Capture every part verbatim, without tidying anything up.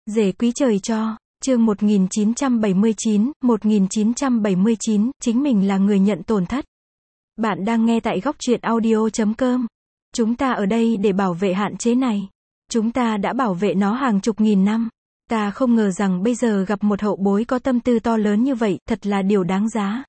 Rể quý trời cho, chương một nghìn chín trăm bảy mươi chín, một nghìn chín trăm bảy mươi chín, chính mình là người nhận tổn thất. Bạn đang nghe tại góc truyện audio chấm com. Chúng ta ở đây để bảo vệ hạn chế này. Chúng ta đã bảo vệ nó hàng chục nghìn năm. Ta không ngờ rằng bây giờ gặp một hậu bối có tâm tư to lớn như vậy, thật là điều đáng giá.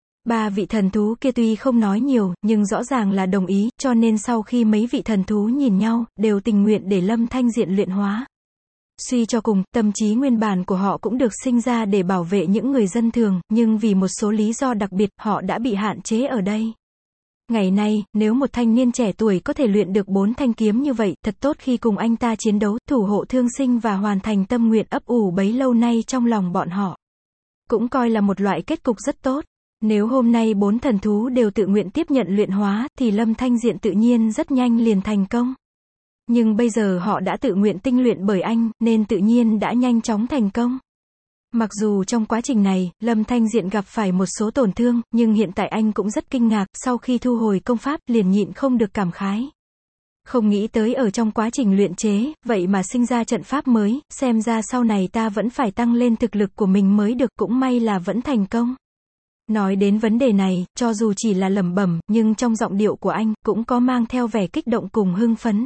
Ba vị thần thú kia tuy không nói nhiều, nhưng rõ ràng là đồng ý, cho nên sau khi mấy vị thần thú nhìn nhau, đều tình nguyện để Lâm Thanh Diện luyện hóa. Suy cho cùng, tâm trí nguyên bản của họ cũng được sinh ra để bảo vệ những người dân thường, nhưng vì một số lý do đặc biệt, họ đã bị hạn chế ở đây. Ngày nay, nếu một thanh niên trẻ tuổi có thể luyện được bốn thanh kiếm như vậy, thật tốt khi cùng anh ta chiến đấu, thủ hộ thương sinh và hoàn thành tâm nguyện ấp ủ bấy lâu nay trong lòng bọn họ. Cũng coi là một loại kết cục rất tốt. Nếu hôm nay bốn thần thú đều tự nguyện tiếp nhận luyện hóa, thì Lâm Thanh Diện tự nhiên rất nhanh liền thành công. Nhưng bây giờ họ đã tự nguyện tinh luyện bởi anh, nên tự nhiên đã nhanh chóng thành công. Mặc dù trong quá trình này, Lâm Thanh Diện gặp phải một số tổn thương, nhưng hiện tại anh cũng rất kinh ngạc, sau khi thu hồi công pháp, liền nhịn không được cảm khái. Không nghĩ tới ở trong quá trình luyện chế, vậy mà sinh ra trận pháp mới, xem ra sau này ta vẫn phải tăng lên thực lực của mình mới được, cũng may là vẫn thành công. Nói đến vấn đề này, cho dù chỉ là lẩm bẩm, nhưng trong giọng điệu của anh, cũng có mang theo vẻ kích động cùng hưng phấn.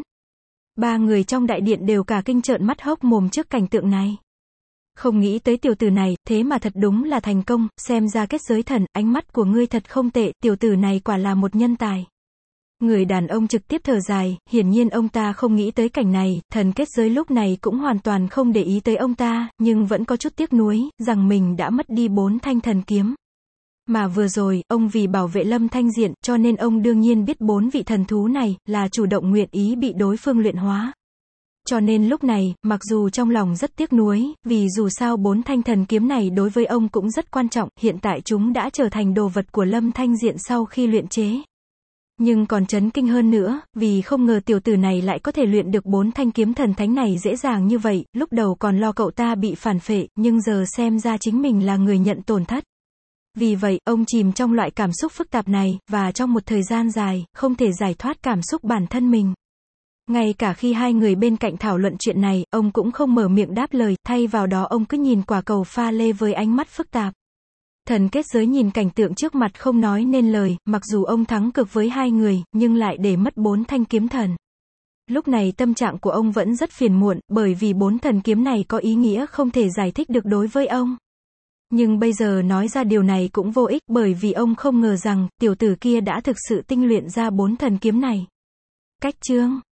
Ba người trong đại điện đều cả kinh trợn mắt hốc mồm trước cảnh tượng này. Không nghĩ tới tiểu tử này, thế mà thật đúng là thành công, xem ra kết giới thần, ánh mắt của ngươi thật không tệ, tiểu tử này quả là một nhân tài. Người đàn ông trực tiếp thở dài, hiển nhiên ông ta không nghĩ tới cảnh này, thần kết giới lúc này cũng hoàn toàn không để ý tới ông ta, nhưng vẫn có chút tiếc nuối, rằng mình đã mất đi bốn thanh thần kiếm. Mà vừa rồi, ông vì bảo vệ Lâm Thanh Diện, cho nên ông đương nhiên biết bốn vị thần thú này, là chủ động nguyện ý bị đối phương luyện hóa. Cho nên lúc này, mặc dù trong lòng rất tiếc nuối, vì dù sao bốn thanh thần kiếm này đối với ông cũng rất quan trọng, hiện tại chúng đã trở thành đồ vật của Lâm Thanh Diện sau khi luyện chế. Nhưng còn chấn kinh hơn nữa, vì không ngờ tiểu tử này lại có thể luyện được bốn thanh kiếm thần thánh này dễ dàng như vậy, lúc đầu còn lo cậu ta bị phản phệ, nhưng giờ xem ra chính mình là người nhận tổn thất. Vì vậy, ông chìm trong loại cảm xúc phức tạp này, và trong một thời gian dài, không thể giải thoát cảm xúc bản thân mình. Ngay cả khi hai người bên cạnh thảo luận chuyện này, ông cũng không mở miệng đáp lời, thay vào đó ông cứ nhìn quả cầu pha lê với ánh mắt phức tạp. Thần kết giới nhìn cảnh tượng trước mặt không nói nên lời, mặc dù ông thắng cực với hai người, nhưng lại để mất bốn thanh kiếm thần. Lúc này tâm trạng của ông vẫn rất phiền muộn, bởi vì bốn thần kiếm này có ý nghĩa không thể giải thích được đối với ông. Nhưng bây giờ nói ra điều này cũng vô ích, bởi vì ông không ngờ rằng, tiểu tử kia đã thực sự tinh luyện ra bốn thần kiếm này. Cách chương